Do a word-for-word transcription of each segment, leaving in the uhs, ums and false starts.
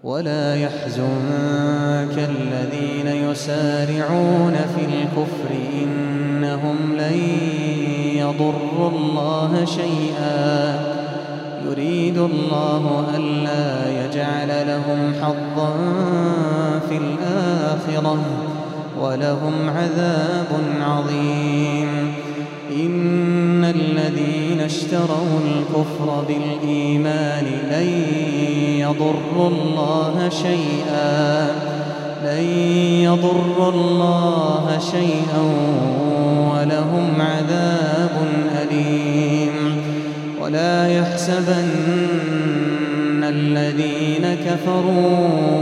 ولا يحزنك الذين يسارعون في الكفر إنهم لن يضروا الله شيئا يريد الله ألا يجعل لهم حظا في الآخرة ولهم عذاب عظيم. إن الذين اشتروا الكفر بالإيمان لن يضروا الله شيئا لن يضروا الله شيئا ولهم عذاب أليم. ولا يحسبن الذين كفروا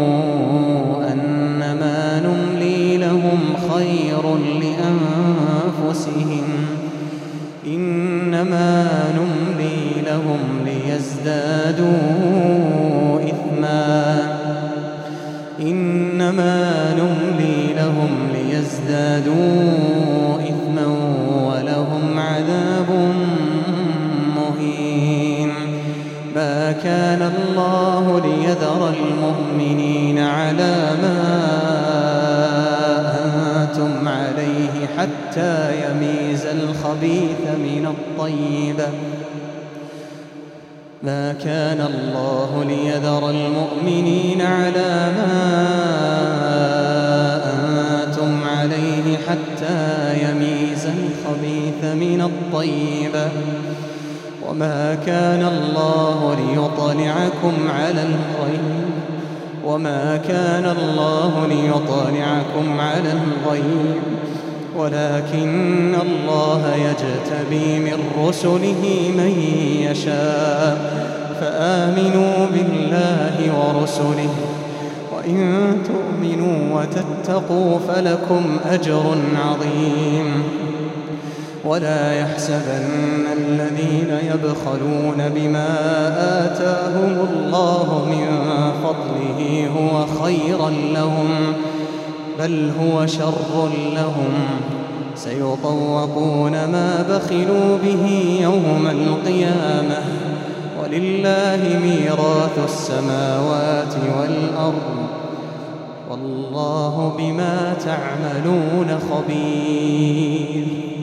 أنما نملي لهم خير لأنفسهم إنما نملي لهم ليزدادوا إثما إنما نملي لهم ليزدادوا إثما ولهم عذاب مهين. ما كان الله ليذر المؤمنين على ما أنتم عليه حتى يميز الخبيث من الطيب ما كان الله ليذر المؤمنين على ما أنتم عليه حتى يميز الخبيث من الطيب وما كان الله ليطلعكم على الغيب وما كان الله ليطلعكم على الغيب ولكن الله يجتبي من رسله من يشاء فآمنوا بالله ورسله وإن تؤمنوا وتتقوا فلكم أجر عظيم. ولا يحسبن الذين يبخلون بما آتاهم الله من فضله هو خيرا لهم بل هو شر لهم سيطوقون ما بخلوا به يوم القيامة ولله ميراث السماوات والأرض والله بما تعملون خبير.